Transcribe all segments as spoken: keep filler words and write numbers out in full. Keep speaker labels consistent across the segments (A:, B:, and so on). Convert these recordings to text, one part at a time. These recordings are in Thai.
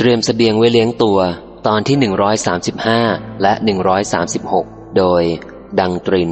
A: รียมเสบียงไว้เลี้ยงตัวตอนที่หนึ่งร้อยสามสิบห้าและหนึ่งร้อยสามสิบหกโดยดังตริน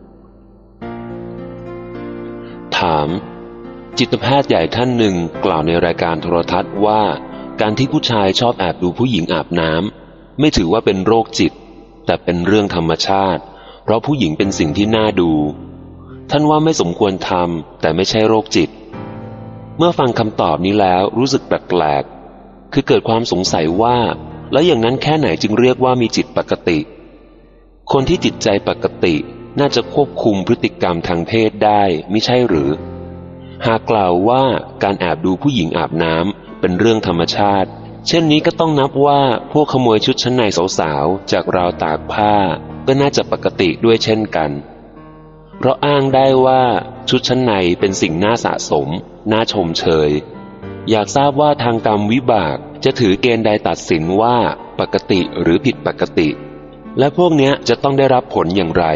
B: ถามจิตแพทย์ใหญ่ท่านหนึ่งกล่าวในรายการโทรทัศน์ว่าการที่ผู้ชายชอบแอบดูผู้หญิงอาบน้ำไม่ถือว่าเป็นโรคจิตแต่เป็นเรื่องธรรมชาติเพราะผู้หญิงเป็นสิ่งที่น่าดูท่านว่าไม่สมควรทำแต่ไม่ใช่โรคจิตเมื่อฟังคำตอบนี้แล้วรู้สึกแปลกๆคือเกิดความสงสัยว่าแล้วอย่างนั้นแค่ไหนจึงเรียกว่ามีจิตปกติคนที่จิตใจปกติน่าจะควบคุมพฤติกรรมทางเพศได้มิใช่หรือหากกล่าวว่าการแอบดูผู้หญิงอาบน้ำเป็นเรื่องธรรมชาติเช่นนี้ก็ต้องนับว่าพวกขโมยชุดชั้นในสาวๆจากราวตากผ้าก็น่าจะปกติด้วยเช่นกันเพราะอ้างได้ว่าชุดชั้นในเป็นสิ่งน่าสะสมน่าชมเชยอยากทราบว่าทางกรรมวิบากจะถือเกณฑ์ใดตัดสินว่าปกติหรือผิดปกติและพวกเนี้ยจะต้องได้รับผลอย่างไร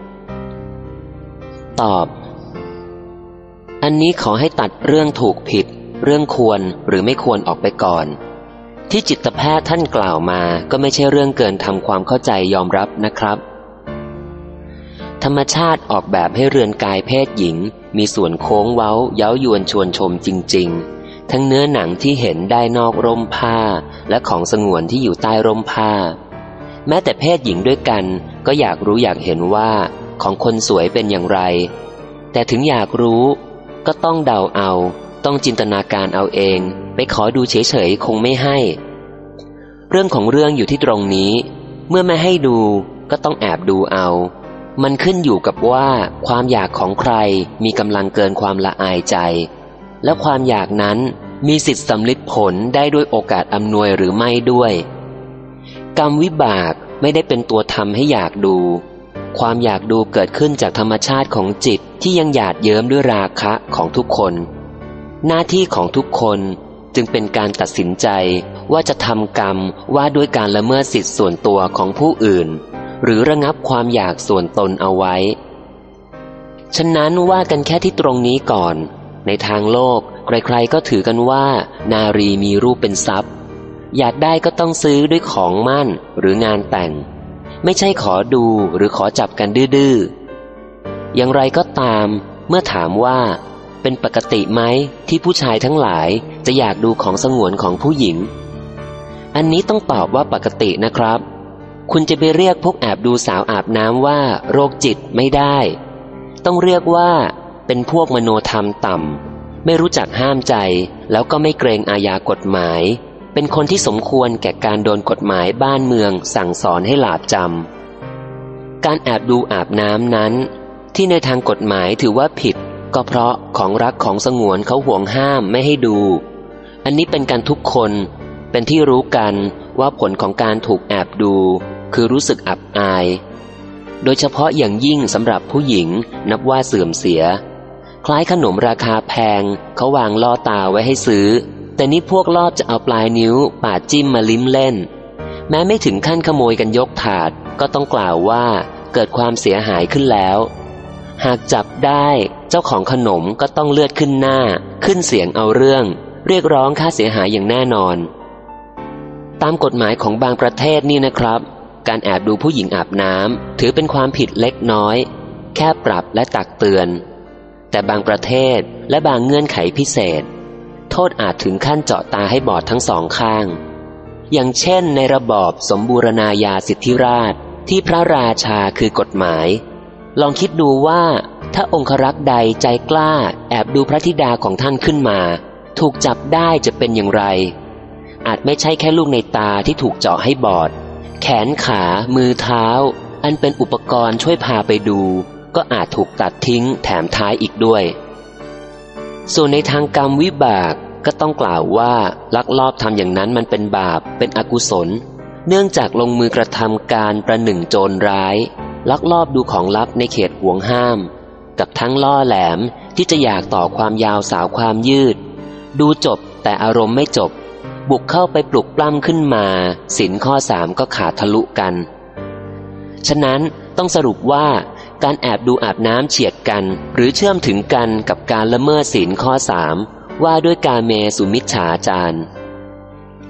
A: ตอบอันนี้ขอให้ตัดเรื่องถูกผิดเรื่องควรหรือไม่ควรออกไปก่อนที่จิตแพทย์ท่านกล่าวมาก็ไม่ใช่เรื่องเกินทำความเข้าใจยอมรับนะครับธรรมชาติออกแบบให้เรือนกายเพศหญิงมีส่วนโค้งเว้าเย้ายวนชวนชมจริงๆทั้งเนื้อหนังที่เห็นได้นอกร่มผ้าและของสงวนที่อยู่ใต้ร่มผ้าแม้แต่เพศหญิงด้วยกันก็อยากรู้อยากเห็นว่าของคนสวยเป็นอย่างไรแต่ถึงอยากรู้ก็ต้องเดาเอาต้องจินตนาการเอาเองไปขอดูเฉยๆคงไม่ให้เรื่องของเรื่องอยู่ที่ตรงนี้เมื่อไม่ให้ดูก็ต้องแอบดูเอามันขึ้นอยู่กับว่าความอยากของใครมีกำลังเกินความละอายใจและความอยากนั้นมีสิทธิสำลิดผลได้ด้วยโอกาสอำนวยหรือไม่ด้วยกรรมวิบากไม่ได้เป็นตัวทำให้อยากดูความอยากดูเกิดขึ้นจากธรรมชาติของจิตที่ยังหยาดเยิ้มด้วยราคะของทุกคนหน้าที่ของทุกคนจึงเป็นการตัดสินใจว่าจะทำกรรมว่าด้วยการละเมิดสิทธิส่วนตัวของผู้อื่นหรือระงับความอยากส่วนตนเอาไว้ฉะนั้นว่ากันแค่ที่ตรงนี้ก่อนในทางโลกใครๆก็ถือกันว่านารีมีรูปเป็นทรัพย์อยากได้ก็ต้องซื้อด้วยของมั่นหรืองานแต่งไม่ใช่ขอดูหรือขอจับกันดื้อๆอย่างไรก็ตามเมื่อถามว่าเป็นปกติไหมที่ผู้ชายทั้งหลายจะอยากดูของสงวนของผู้หญิงอันนี้ต้องตอบว่าปกตินะครับคุณจะไปเรียกพวกแอบดูสาวอาบน้ำว่าโรคจิตไม่ได้ต้องเรียกว่าเป็นพวกมโนธรรมต่ำไม่รู้จักห้ามใจแล้วก็ไม่เกรงอาญากฎหมายเป็นคนที่สมควรแก่การโดนกฎหมายบ้านเมืองสั่งสอนให้หลาบจำการแอบดูอาบน้ำนั้นที่ในทางกฎหมายถือว่าผิดก็เพราะของรักของสงวนเขาห่วงห้ามไม่ให้ดูอันนี้เป็นการทุกคนเป็นที่รู้กันว่าผลของการถูกแอบดูคือรู้สึกอับอายโดยเฉพาะอย่างยิ่งสำหรับผู้หญิงนับว่าเสื่อมเสียคล้ายขนมราคาแพงเขาวางล่อตาไว้ให้ซื้อแต่นี่พวกลอบจะเอาปลายนิ้วปาดจิ้มมาลิ้มเล่นแม้ไม่ถึงขั้นขโมยกันยกถาดก็ต้องกล่าวว่าเกิดความเสียหายขึ้นแล้วหากจับได้เจ้าของขนมก็ต้องเลือดขึ้นหน้าขึ้นเสียงเอาเรื่องเรียกร้องค่าเสียหายอย่างแน่นอนตามกฎหมายของบางประเทศนี่นะครับการแอบดูผู้หญิงอาบน้ำถือเป็นความผิดเล็กน้อยแค่ปรับและตักเตือนแต่บางประเทศและบางเงื่อนไขพิเศษโทษอาจถึงขั้นเจาะตาให้บอดทั้งสองข้างอย่างเช่นในระบอบสมบูรณาญาสิทธิราชย์ที่พระราชาคือกฎหมายลองคิดดูว่าถ้าองครักษ์ใดใจกล้าแอบดูพระธิดาของท่านขึ้นมาถูกจับได้จะเป็นอย่างไรอาจไม่ใช่แค่ลูกในตาที่ถูกเจาะให้บอดแขนขามือเท้าอันเป็นอุปกรณ์ช่วยพาไปดูก็อาจถูกตัดทิ้งแถมท้ายอีกด้วยส่วนในทางกรรมวิบากก็ต้องกล่าวว่าลักลอบทำอย่างนั้นมันเป็นบาปเป็นอกุศลเนื่องจากลงมือกระทำการประหนึ่งโจรร้ายลักลอบดูของลับในเขตห่วงห้ามกับทั้งล่อแหลมที่จะอยากต่อความยาวสาวความยืดดูจบแต่อารมณ์ไม่จบบุกเข้าไปปลุกปล้ำขึ้นมาศีลข้อสามก็ขาดทะลุกันฉะนั้นต้องสรุปว่าการแอบดูอาบน้ำเฉียดกันหรือเชื่อมถึงกันกับการละเมิดศีลข้อสามว่าด้วยกาเมสุมิจฉาจาร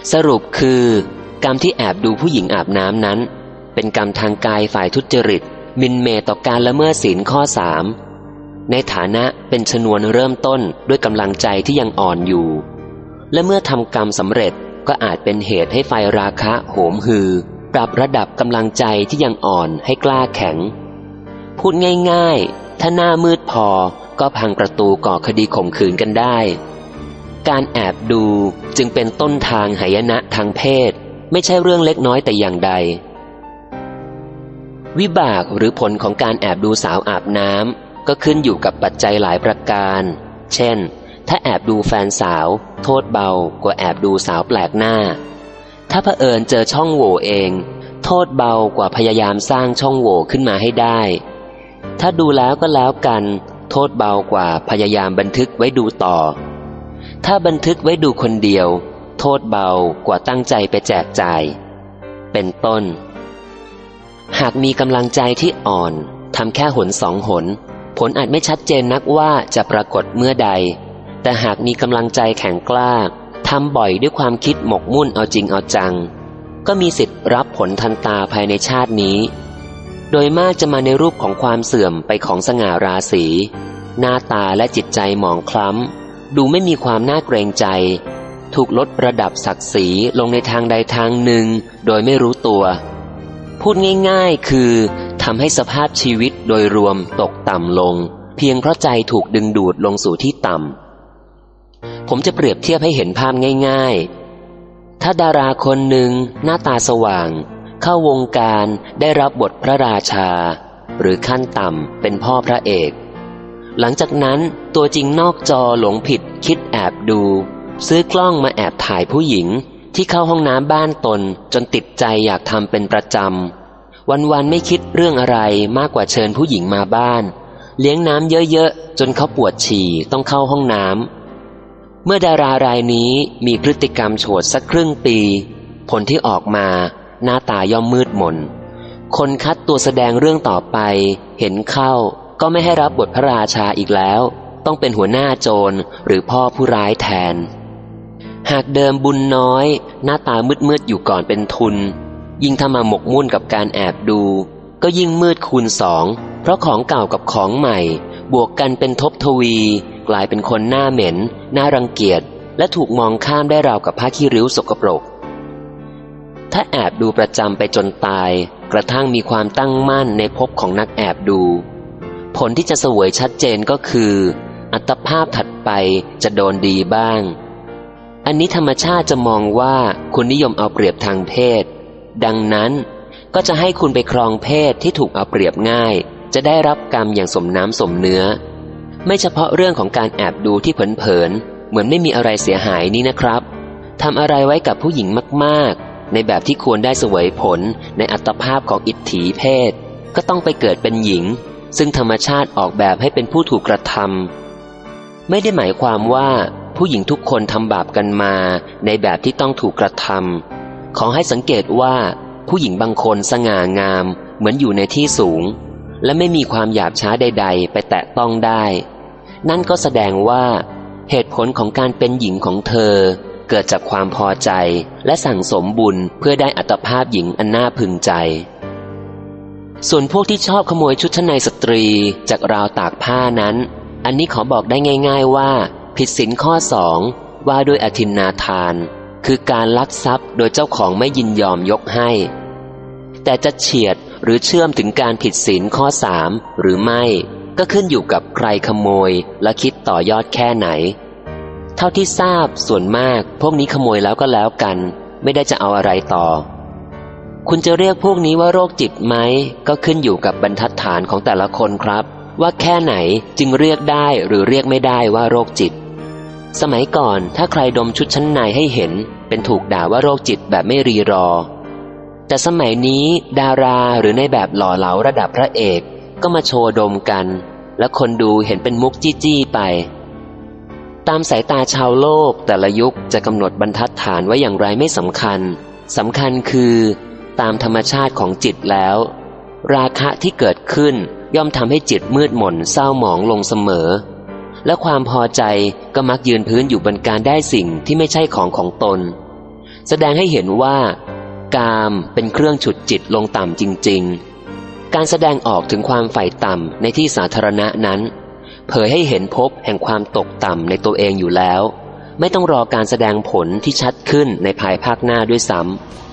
A: สรุปคือกรรมที่แอบดูผู้หญิงอาบน้ำนั้นเป็นกรรมทางกายฝ่ายทุจริตหมิ่นเหม่ต่อการละเมิดศีลข้อสามในฐานะเป็นชนวนเริ่มต้นด้วยกำลังใจที่ยังอ่อนอยู่และเมื่อทำกรรมสำเร็จก็อาจเป็นเหตุให้ไฟราคะโหมหือปรับระดับกำลังใจที่ยังอ่อนให้กล้าแข็งพูดง่ายๆถ้าหน้ามืดพอก็พังประตูก่อคดีข่มขืนกันได้การแอบดูจึงเป็นต้นทางหายนะทางเพศไม่ใช่เรื่องเล็กน้อยแต่อย่างใดวิบากหรือผลของการแอบดูสาวอาบน้ำก็ขึ้นอยู่กับปัจจัยหลายประการเช่นถ้าแอบดูแฟนสาวโทษเบากว่าแอบดูสาวแปลกหน้าถ้าเผอิญเจอช่องโหว่เองโทษเบากว่าพยายามสร้างช่องโหว่ขึ้นมาให้ได้ถ้าดูแล้วก็แล้วกันโทษเบากว่าพยายามบันทึกไว้ดูต่อถ้าบันทึกไว้ดูคนเดียวโทษเบากว่าตั้งใจไปแจกจ่ายเป็นต้นหากมีกำลังใจที่อ่อนทำแค่หนสองหนผลอาจไม่ชัดเจนนักว่าจะปรากฏเมื่อใดแต่หากมีกำลังใจแข็งกล้าทำบ่อยด้วยความคิดหมกมุ่นเอาจริงเอาจังก็มีสิทธิ์รับผลทันตาภายในชาตินี้โดยมากจะมาในรูปของความเสื่อมไปของสง่าราศีหน้าตาและจิตใจหมองคล้ำดูไม่มีความน่าเกรงใจถูกลดระดับศักดิ์ศรีลงในทางใดทางหนึ่งโดยไม่รู้ตัวพูดง่ายๆคือทำให้สภาพชีวิตโดยรวมตกต่ำลงเพียงเพราะใจถูกดึงดูดลงสู่ที่ต่ำผมจะเปรียบเทียบให้เห็นภาพง่ายๆถ้าดาราคนหนึ่งหน้าตาสว่างเข้าวงการได้รับบทพระราชาหรือขั้นต่ำเป็นพ่อพระเอกหลังจากนั้นตัวจริงนอกจอหลงผิดคิดแอบดูซื้อกล้องมาแอบถ่ายผู้หญิงที่เข้าห้องน้ำบ้านตนจนติดใจอยากทำเป็นประจำวันๆไม่คิดเรื่องอะไรมากกว่าเชิญผู้หญิงมาบ้านเลี้ยงน้ำเยอะๆจนเขาปวดฉี่ต้องเข้าห้องน้ำเมื่อดารารายนี้มีพฤติกรรมโฉดสักครึ่งปีผลที่ออกมาหน้าตาย่อมมืดมนคนคัดตัวแสดงเรื่องต่อไปเห็นเข้าก็ไม่ให้รับบทพระราชาอีกแล้วต้องเป็นหัวหน้าโจรหรือพ่อผู้ร้ายแทนหากเดิมบุญน้อยหน้าตามืดๆอยู่ก่อนเป็นทุนยิ่งถ้ามาหมกมุ่นกับการแอบดูก็ยิ่งมืดคูณสองเพราะของเก่ากับของใหม่บวกกันเป็นทบทวีกลายเป็นคนหน้าเหม็นน่ารังเกียจและถูกมองข้ามได้ราวกับผ้าขี้ริ้วสกปรกถ้าแอบดูประจำไปจนตายกระทั่งมีความตั้งมั่นในภพของนักแอบดูผลที่จะเสวยชัดเจนก็คืออัตภาพถัดไปจะโดนดีบ้างอันนี้ธรรมชาติจะมองว่าคุณนิยมเอาเปรียบทางเพศดังนั้นก็จะให้คุณไปครองเพศที่ถูกเอาเปรียบง่ายจะได้รับกรรมอย่างสมน้ำสมเนื้อไม่เฉพาะเรื่องของการแอบดูที่เผินๆเหมือนไม่มีอะไรเสียหายนี่นะครับทำอะไรไว้กับผู้หญิงมากๆในแบบที่ควรได้เสวยผลในอัตภาพของอิทธิเพศก็ต้องไปเกิดเป็นหญิงซึ่งธรรมชาติออกแบบให้เป็นผู้ถูกกระทำไม่ได้หมายความว่าผู้หญิงทุกคนทำบาปกันมาในแบบที่ต้องถูกกระทำขอให้สังเกตว่าผู้หญิงบางคนสง่างามเหมือนอยู่ในที่สูงและไม่มีความหยาบช้าใดๆไปแตะต้องได้นั่นก็แสดงว่าเหตุผลของการเป็นหญิงของเธอเกิดจากความพอใจและสั่งสมบุญเพื่อได้อัตภาพหญิงอันน่าพึงใจส่วนพวกที่ชอบขโมยชุดชั้นในสตรีจากราวตากผ้านั้นอันนี้ขอบอกได้ง่ายๆว่าผิดศีลข้อสองว่าด้วยอทินนาทานคือการลักทรัพย์โดยเจ้าของไม่ยินยอมยกให้แต่จะเฉียดหรือเชื่อมถึงการผิดศีลข้อสามหรือไม่ก็ขึ้นอยู่กับใครขโมยและคิดต่อยอดแค่ไหนเท่าที่ทราบส่วนมากพวกนี้ขโมยแล้วก็แล้วกันไม่ได้จะเอาอะไรต่อคุณจะเรียกพวกนี้ว่าโรคจิตไหมก็ขึ้นอยู่กับบรรทัดฐานของแต่ละคนครับว่าแค่ไหนจึงเรียกได้หรือเรียกไม่ได้ว่าโรคจิตสมัยก่อนถ้าใครดมชุดชั้นในให้เห็นเป็นถูกด่าว่าโรคจิตแบบไม่รีรอแต่สมัยนี้ดาราหรือในแบบหล่อเหลาระดับพระเอกก็มาโชว์ดมกันและคนดูเห็นเป็นมุกจี้ๆไปตามสายตาชาวโลกแต่ละยุคจะกำหนดบรรทัดฐานไว้อย่างไรไม่สำคัญสำคัญคือตามธรรมชาติของจิตแล้วราคะที่เกิดขึ้นย่อมทำให้จิตมืดหม่นเศร้าหมองลงเสมอและความพอใจก็มักยืนพื้นอยู่บนการได้สิ่งที่ไม่ใช่ของของตนแสดงให้เห็นว่ากามเป็นเครื่องฉุดจิตลงต่ำจริงๆการแสดงออกถึงความใฝ่ต่ำในที่สาธารณะนั้นเผยให้เห็นภพแห่งความตกต่ำในตัวเองอยู่แล้วไม่ต้องรอการแสดงผลที่ชัดขึ้นในภายภาคหน้าด้วยซ้ำ